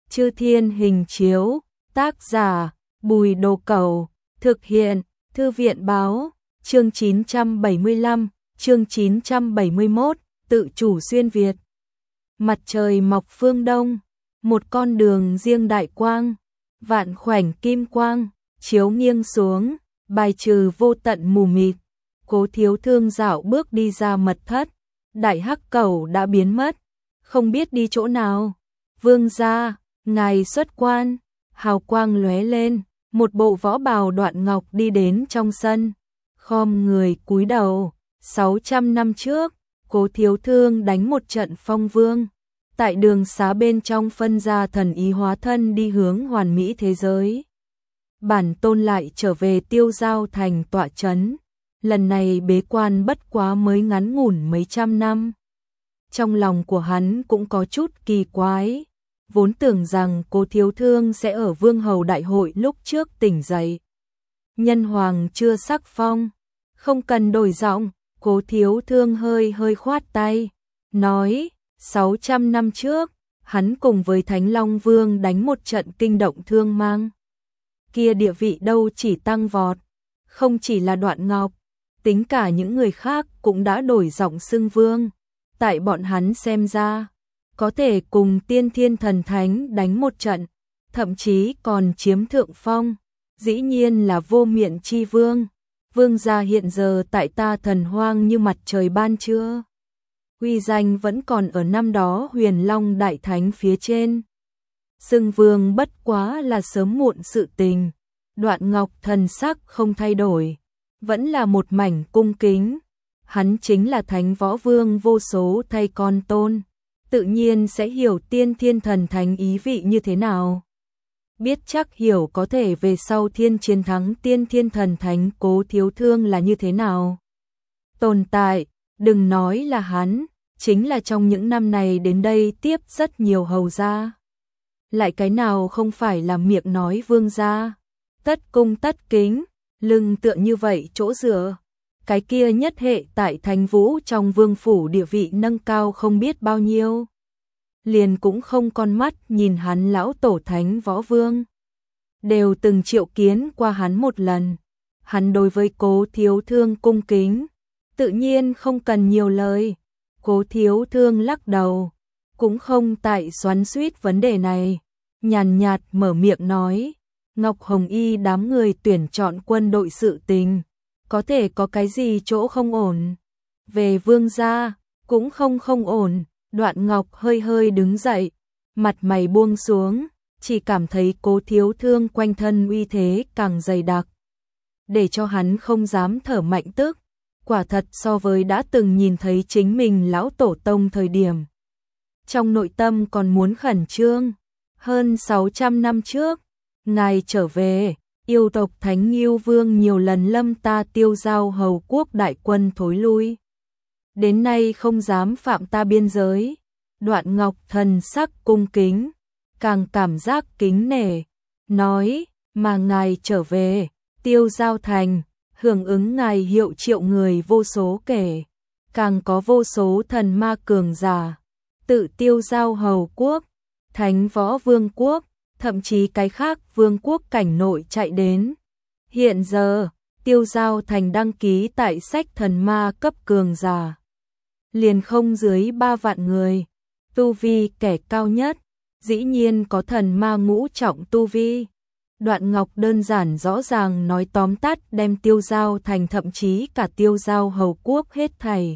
Chư Thiên Hình Chiếu, tác giả Bùi Đồ Cẩu, thực hiện Thư viện báo, chương 975, chương 971, tự chủ xuyên Việt. Mặt trời mọc phương đông, một con đường riêng đại quang, vạn khoảnh kim quang, chiếu nghiêng xuống, bài trừ vô tận mù mịt. Cố Thiếu Thương dạo bước đi ra mật thất, Đại Hắc Cẩu đã biến mất, không biết đi chỗ nào. Vương gia, ngài xuất quan, hào quang lóe lên, một bộ võ bào Đoạn Ngọc đi đến trong sân, khom người cúi đầu. 600 năm trước, Cố Thiếu Thương đánh một trận phong vương, tại đường xá bên trong phân ra thần ý hóa thân đi hướng hoàn mỹ thế giới. Bản tôn lại trở về Tiêu Giao thành tọa trấn, lần này bế quan bất quá mới ngắn ngủn mấy trăm năm. Trong lòng của hắn cũng có chút kỳ quái, vốn tưởng rằng Cố Thiếu Thương sẽ ở Vương Hầu Đại hội lúc trước tỉnh dậy. Nhân hoàng chưa sắc phong, không cần đổi giọng. Cố Thiếu Thương hơi khoát tay, nói, 600 năm trước, hắn cùng với Thánh Long Vương đánh một trận kinh động Thương Mang. Kia địa vị đâu chỉ tăng vọt, không chỉ là Đoạn Ngọc, tính cả những người khác cũng đã đổi giọng xưng vương. Tại bọn hắn xem ra, có thể cùng Tiên Thiên Thần Thánh đánh một trận, thậm chí còn chiếm thượng phong, dĩ nhiên là vô miện chi vương. Vương gia hiện giờ tại ta Thần Hoang như mặt trời ban trưa, uy danh vẫn còn ở năm đó Huyền Long Đại Thánh phía trên. Xưng vương bất quá là sớm muộn sự tình. Đoạn Ngọc thần sắc không thay đổi, vẫn là một mảnh cung kính. Hắn chính là Thánh Võ Vương vô số thay con tôn, tự nhiên sẽ hiểu Tiên Thiên Thần Thánh ý vị như thế nào. Biết chắc hiểu có thể về sau thiên chiến thắng Tiên Thiên Thần Thánh Cố Thiếu Thương là như thế nào. Tồn tại, đừng nói là hắn, chính là trong những năm này đến đây tiếp rất nhiều hầu gia. Lại cái nào không phải là miệng nói vương gia, tất cung tất kính, lưng tựa như vậy chỗ dựa. Cái kia nhất hệ tại Thánh Vũ trong vương phủ địa vị nâng cao không biết bao nhiêu. Liền cũng không con mắt nhìn hắn lão tổ Thánh Võ Vương. Đều từng triệu kiến qua hắn một lần. Hắn đối với Cố Thiếu Thương cung kính, tự nhiên không cần nhiều lời. Cố Thiếu Thương lắc đầu, cũng không tại xoắn xuýt vấn đề này. Nhàn nhạt mở miệng nói, Ngọc Hồng Y đám người tuyển chọn quân đội sự tình, có thể có cái gì chỗ không ổn. Về vương gia, cũng không ổn. Đoạn Ngọc hơi đứng dậy, mặt mày buông xuống, chỉ cảm thấy Cố Thiếu Thương quanh thân uy thế càng dày đặc, để cho hắn không dám thở mạnh tức. Quả thật so với đã từng nhìn thấy chính mình lão tổ tông thời điểm, trong nội tâm còn muốn khẩn trương. Hơn 600 năm trước, ngài trở về, yêu tộc Thánh Ngưu Vương nhiều lần lâm ta Tiêu Giao hầu quốc đại quân thối lui, đến nay không dám phạm ta biên giới. Đoạn Ngọc thần sắc cung kính, càng cảm giác kính nể, nói, mà ngài trở về, Tiêu Giao thành, hưởng ứng ngài hiệu triệu người vô số kể, càng có vô số thần ma cường giả, tự Tiêu Giao hầu quốc, Thánh Võ Vương quốc, thậm chí cái khác vương quốc cảnh nội chạy đến. Hiện giờ, Tiêu Giao thành đăng ký tại sách thần ma cấp cường giả, liền không dưới 3 vạn người. Tu vi kẻ cao nhất, dĩ nhiên có thần ma ngũ trọng tu vi. Đoạn Ngọc đơn giản rõ ràng nói tóm tắt đem Tiêu Giao thành thậm chí cả Tiêu Giao hầu quốc hết thảy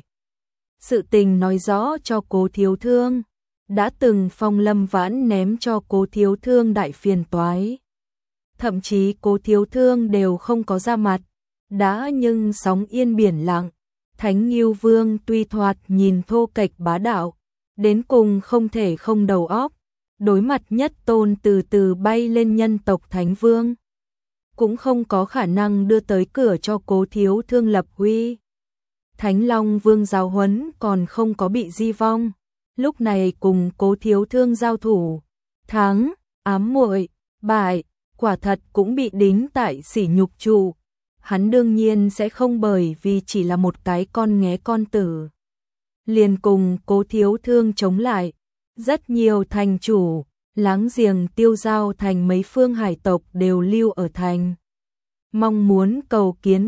sự tình nói rõ cho Cố Thiếu Thương. Đã từng Phong Lâm Vãn ném cho Cố Thiếu Thương đại phiền toái, thậm chí Cố Thiếu Thương đều không có ra mặt. Đã nhưng sóng yên biển lặng, Thánh Ngưu Vương tuy thoạt nhìn thô kệch bá đạo, đến cùng không thể không đầu óc. Đối mặt nhất tôn từ từ bay lên nhân tộc Thánh Vương, cũng không có khả năng đưa tới cửa cho Cố Thiếu Thương lập uy. Thánh Long Vương giáo huấn còn không có bị di vong, lúc này cùng Cố Thiếu Thương giao thủ, thắng, ám muội, bại, quả thật cũng bị đính tại sỉ nhục trụ. Hắn đương nhiên sẽ không bởi vì chỉ là một cái con nghé con tử, liền cùng Cố Thiếu Thương chống lại. Rất nhiều thành chủ, láng giềng Tiêu Giao thành mấy phương hải tộc đều lưu ở thành. Mong muốn cầu kiến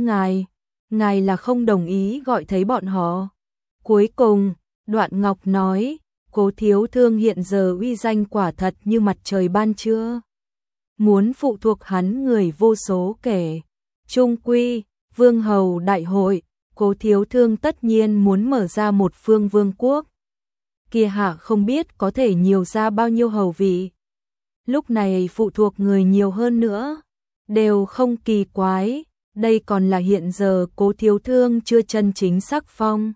ngài là không đồng ý gọi thấy bọn họ. Cuối cùng, Đoạn Ngọc nói, Cố thiếu thương hiện giờ uy danh quả thật như mặt trời ban trưa. Muốn phụ thuộc hắn người vô số kể. Trung quy, vương hầu đại hội, Cố thiếu thương tất nhiên muốn mở ra một phương vương quốc. Kia hạ không biết có thể nhiều ra bao nhiêu hầu vị. Lúc này phụ thuộc người nhiều hơn nữa, đều không kỳ quái, đây còn là hiện giờ Cố thiếu thương chưa chân chính sắc phong.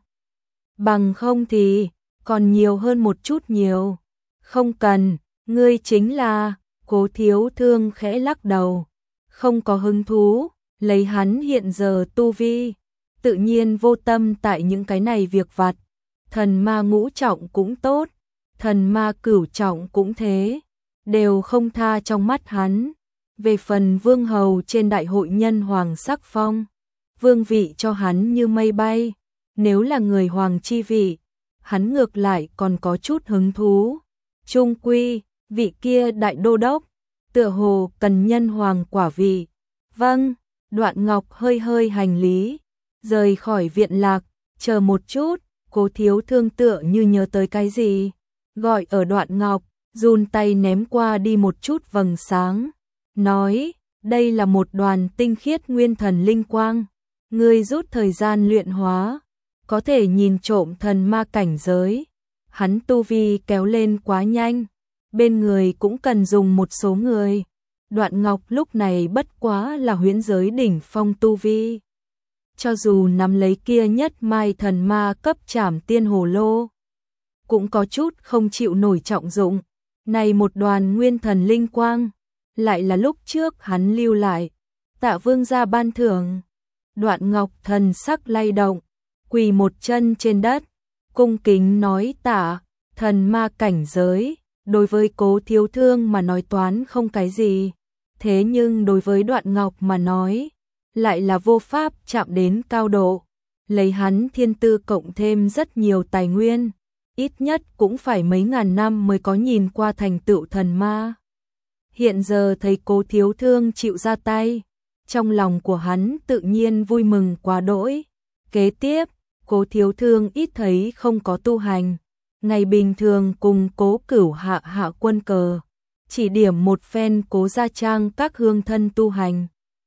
Bằng không thì, còn nhiều hơn một chút nhiều. Không cần, ngươi chính là, Cố thiếu thương khẽ lắc đầu, không có hứng thú, lấy hắn hiện giờ tu vi, tự nhiên vô tâm tại những cái này việc vặt. Thần ma ngũ trọng cũng tốt, thần ma cửu trọng cũng thế, đều không tha trong mắt hắn. Về phần vương hầu trên đại hội nhân hoàng sắc phong, vương vị cho hắn như mây bay, nếu là người hoàng chi vị, hắn ngược lại còn có chút hứng thú. Trung quy, vị kia đại đô đốc, tựa hồ cần nhân hoàng quả vị. Vâng, Đoạn Ngọc hơi hơi hành lý, rời khỏi viện lạc, chờ một chút, Cố thiếu thương tựa như nhớ tới cái gì, gọi ở Đoạn Ngọc, run tay ném qua đi một chút vầng sáng, nói, đây là một đoàn tinh khiết nguyên thần linh quang, ngươi rút thời gian luyện hóa, có thể nhìn trộm thần ma cảnh giới, hắn tu vi kéo lên quá nhanh, bên người cũng cần dùng một số người. Đoạn Ngọc lúc này bất quá là huyễn giới đỉnh phong tu vi. Cho dù nắm lấy kia nhất mai thần ma cấp trảm tiên hồ lô, cũng có chút không chịu nổi trọng dụng. Này một đoàn nguyên thần linh quang, lại là lúc trước hắn lưu lại, Tạ vương gia ban thưởng. Đoạn Ngọc thần sắc lay động, quỳ một chân trên đất, cung kính nói tạ, thần ma cảnh giới, đối với Cố thiếu thương mà nói toán không cái gì, thế nhưng đối với Đoạn Ngọc mà nói, lại là vô pháp chạm đến cao độ, lấy hắn thiên tư cộng thêm rất nhiều tài nguyên, ít nhất cũng phải mấy ngàn năm mới có nhìn qua thành tựu thần ma. Hiện giờ thấy Cố thiếu thương chịu ra tay, trong lòng của hắn tự nhiên vui mừng quá đỗi. Kế tiếp, Cố thiếu thương ít thấy không có tu hành, ngày bình thường cùng Cố Cửu hạ quân cờ, chỉ điểm một phen Cố gia trang các hương thân tu hành.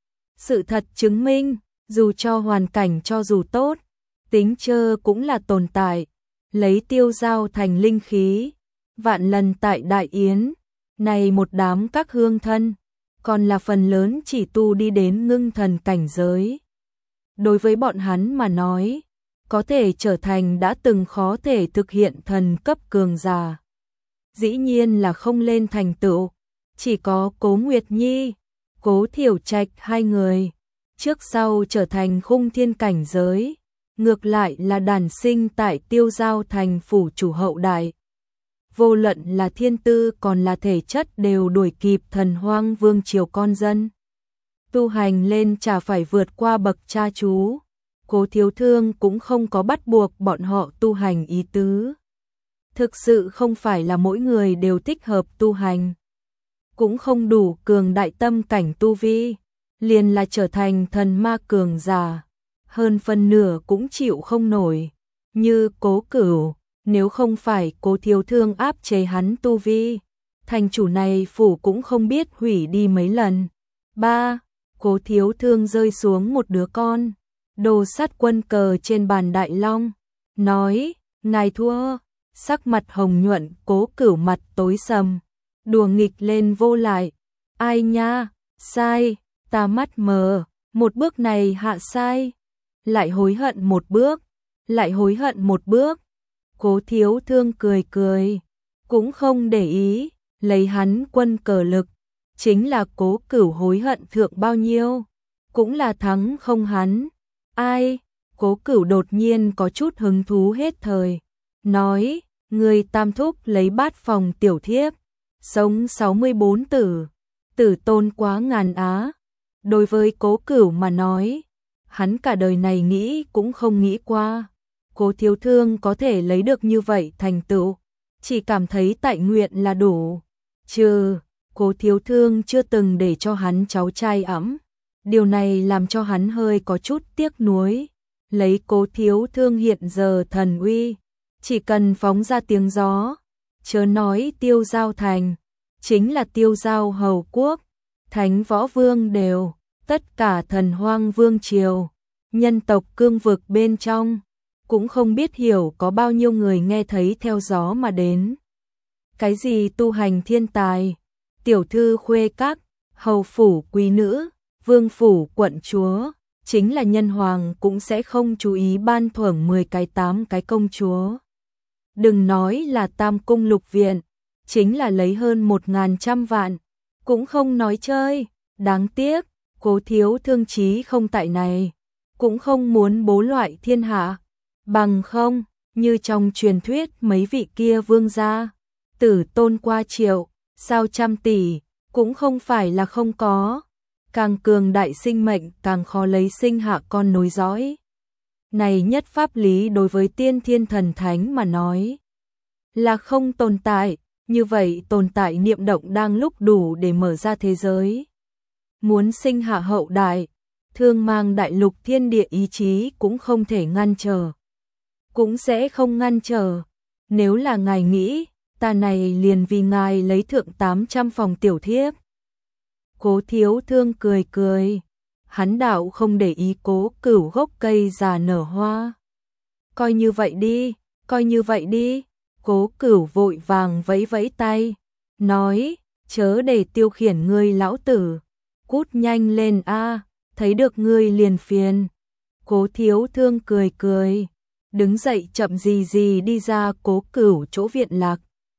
Sự thật chứng minh, dù cho hoàn cảnh cho dù tốt, tính chơ cũng là tồn tại, lấy Tiêu Giao thành linh khí, vạn lần tại đại yến, này một đám các hương thân, còn là phần lớn chỉ tu đi đến ngưng thần cảnh giới. Đối với bọn hắn mà nói, có thể trở thành đã từng khó thể thực hiện thần cấp cường giả. Dĩ nhiên là không lên thành tựu, chỉ có Cố Nguyệt Nhi, Cố Thiểu Trạch hai người, trước sau trở thành khung thiên cảnh giới, ngược lại là đản sinh tại Tiêu Giao thành phủ chủ hậu đại. Vô luận là thiên tư còn là thể chất đều đuổi kịp thần hoang vương triều con dân. Tu hành lên chả phải vượt qua bậc cha chú, Cố thiếu thương cũng không có bắt buộc bọn họ tu hành ý tứ. Thực sự không phải là mỗi người đều thích hợp tu hành, cũng không đủ cường đại tâm cảnh tu vi, liền là trở thành thần ma cường giả, hơn phân nửa cũng chịu không nổi. Như Cố Cửu, nếu không phải Cố thiếu thương áp chế hắn tu vi, thành chủ này phủ cũng không biết hủy đi mấy lần. 3. Cố thiếu thương rơi xuống một đứa con, đồ sắt quân cờ trên bàn đại long, nói, ngài thua. Sắc mặt hồng nhuận, Cố Cửu mặt tối sầm, đùa nghịch lên vô lại. Ai nha, sai, ta mắt mờ, một bước này hạ sai, lại hối hận một bước, lại hối hận một bước. Cố thiếu thương cười cười, cũng không để ý, lấy hắn quân cờ lực, chính là Cố Cửu hối hận thượng bao nhiêu, cũng là thắng không hắn. Ai, Cố Cửu đột nhiên có chút hứng thú hết thời, nói, người tam thúc lấy bát phòng tiểu thiếp, sống 64 tử, tử tôn quá ngàn á. Đối với Cố Cửu mà nói, hắn cả đời này nghĩ cũng không nghĩ qua, Cố thiếu thương có thể lấy được như vậy thành tựu, chỉ cảm thấy tại nguyện là đủ. Trừ, Cố Thiếu Thương chưa từng để cho hắn cháu trai ẵm. Điều này làm cho hắn hơi có chút tiếc nuối. Lấy Cố Thiếu Thương hiện giờ thần uy, chỉ cần phóng ra tiếng gió, chớ nói Tiêu Giao Thành, chính là Tiêu Giao Hầu Quốc, Thánh Võ Vương đều, tất cả thần hoang vương triều, nhân tộc cương vực bên trong, cũng không biết hiểu có bao nhiêu người nghe thấy theo gió mà đến. Cái gì tu hành thiên tài, tiểu thư khuê các, hầu phủ quý nữ, vương phủ quận chúa, chính là nhân hoàng cũng sẽ không chú ý ban thưởng 10 cái 8 cái công chúa. Đừng nói là Tam cung lục viện, chính là lấy hơn 1.100 vạn, cũng không nói chơi. Đáng tiếc, Cố Thiếu Thương chí không tại này, cũng không muốn bố loại thiên hạ, bằng không, như trong truyền thuyết mấy vị kia vương gia, tử tôn qua triệu, sao trăm tỷ, cũng không phải là không có. Càng cường đại sinh mệnh càng khó lấy sinh hạ con nối dõi. Này nhất pháp lý đối với tiên thiên thần thánh mà nói là không tồn tại, như vậy tồn tại niệm động đang lúc đủ để mở ra thế giới. Muốn sinh hạ hậu đại, thương mang đại lục thiên địa ý chí cũng không thể ngăn trở. Cũng sẽ không ngăn trở. Nếu là ngài nghĩ, ta này liền vì ngài lấy thượng 800 phòng tiểu thiếp. Cố Thiếu Thương cười cười, hắn đạo không để ý Cố Cửu gốc cây già nở hoa. Coi như vậy đi, coi như vậy đi. Cố Cửu vội vàng vẫy vẫy tay, nói, chớ để tiêu khiển ngươi lão tử, cút nhanh lên a, thấy được ngươi liền phiền. Cố Thiếu Thương cười cười, đứng dậy chậm gì gì đi ra Cố Cửu chỗ viện lạc.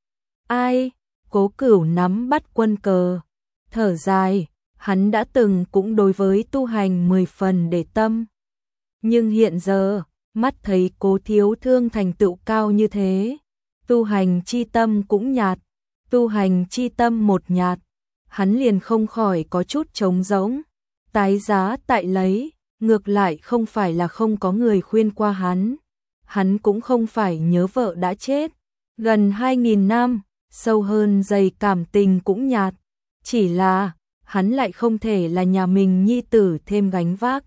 Ai? Cố Cửu nắm bắt quân cờ, thở dài, hắn đã từng cũng đối với tu hành 10 phần để tâm. Nhưng hiện giờ, mắt thấy Cố Thiếu Thương thành tựu cao như thế, tu hành chi tâm cũng nhạt, tu hành chi tâm một nhạt, hắn liền không khỏi có chút trống rỗng, tái giá tại lấy, ngược lại không phải là không có người khuyên qua hắn cũng không phải nhớ vợ đã chết, gần 2.000 năm, sâu hơn dày cảm tình cũng nhạt, chỉ là hắn lại không thể là nhà mình nhi tử thêm gánh vác.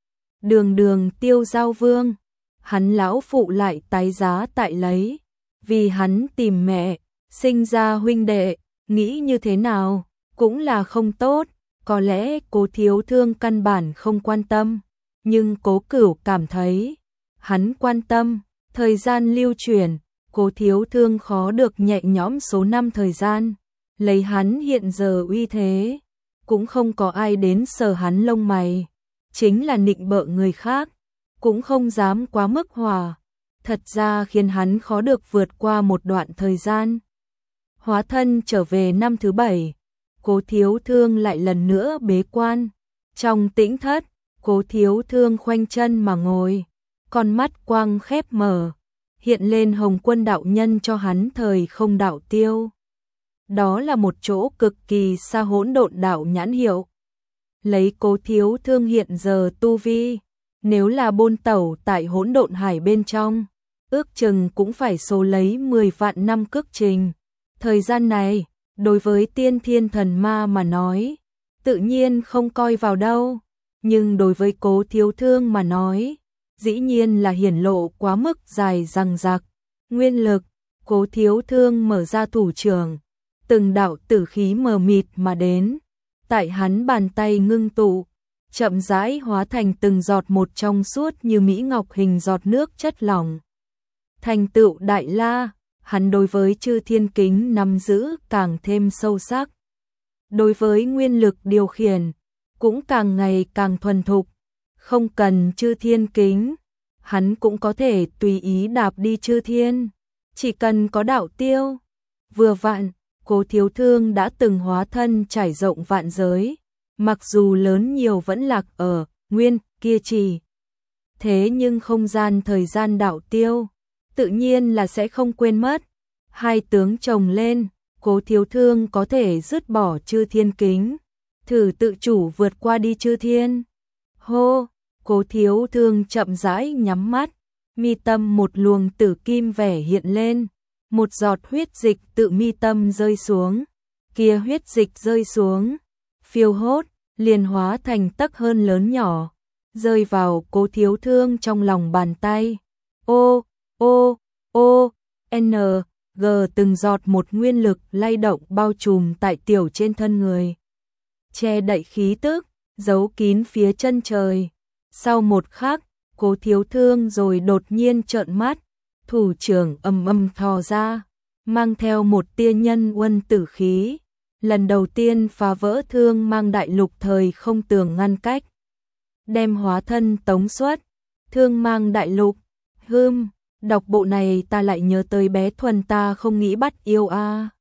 Đường đường Tiêu Giao Vương, hắn lão phụ lại tái giá tại lấy, vì hắn tìm mẹ, sinh ra huynh đệ, nghĩ như thế nào, cũng là không tốt, có lẽ Cố Thiếu Thương căn bản không quan tâm, nhưng Cố Cửu cảm thấy, hắn quan tâm, thời gian lưu chuyển, Cố Thiếu Thương khó được nhẹ nhõm số năm thời gian, lấy hắn hiện giờ uy thế, cũng không có ai đến sờ hắn lông mày, chính là nịnh bợ người khác, cũng không dám quá mức hòa, thật ra khiến hắn khó được vượt qua một đoạn thời gian. Hóa thân trở về năm thứ 7, Cố Thiếu Thương lại lần nữa bế quan, trong tĩnh thất, Cố Thiếu Thương khoanh chân mà ngồi, con mắt quang khép mở, hiện lên Hồng Quân đạo nhân cho hắn thời không đạo tiêu. Đó là một chỗ cực kỳ xa hỗn độn đạo nhãn hiệu. Lấy Cố Thiếu Thương hiện giờ tu vi, nếu là bôn tẩu tại hỗn độn hải bên trong, ước chừng cũng phải số lấy 10 vạn năm cước trình. Thời gian này, đối với tiên thiên thần ma mà nói, tự nhiên không coi vào đâu, nhưng đối với Cố Thiếu Thương mà nói, dĩ nhiên là hiển lộ quá mức dài dằng dặc. Nguyên lực, Cố Thiếu Thương mở ra thủ trưởng, từng đạo tử khí mờ mịt mà đến, tại hắn bàn tay ngưng tụ, chậm rãi hóa thành từng giọt một trong suốt như mỹ ngọc hình giọt nước chất lỏng. Thành tựu đại la, hắn đối với chư thiên kính nắm giữ càng thêm sâu sắc. Đối với nguyên lực điều khiển, cũng càng ngày càng thuần thục, không cần chư thiên kính, hắn cũng có thể tùy ý đạp đi chư thiên, chỉ cần có đạo tiêu. Vừa vặn, Cố Thiếu Thương đã từng hóa thân trải rộng vạn giới, mặc dù lớn nhiều vẫn lạc ở nguyên kia trì. Thế nhưng không gian thời gian đạo tiêu, tự nhiên là sẽ không quên mất. Hai tướng chồng lên, Cố Thiếu Thương có thể dứt bỏ chư thiên kính, thử tự chủ vượt qua đi chư thiên. Hô, Cố Thiếu Thương chậm rãi nhắm mắt, mi tâm một luồng tử kim vẻ hiện lên, một giọt huyết dịch tự mi tâm rơi xuống, kia huyết dịch rơi xuống, phiêu hốt, liền hóa thành tấc hơn lớn nhỏ, rơi vào Cố Thiếu Thương trong lòng bàn tay. Ô, ô, ô, n, g từng giọt một nguyên lực lay động bao trùm tại tiểu trên thân người, che đậy khí tức, giấu kín phía chân trời. Sau một khắc, Cố Thiếu Thương rồi đột nhiên trợn mắt, thủ trưởng ầm ầm thò ra, mang theo một tia nhân uân tử khí, lần đầu tiên phá vỡ Thương Mang Đại Lục thời không tường ngăn cách, đem hóa thân tống xuất. Thương Mang Đại Lục, đọc bộ này ta lại nhớ tới bé Thuần ta không nghĩ bắt yêu a.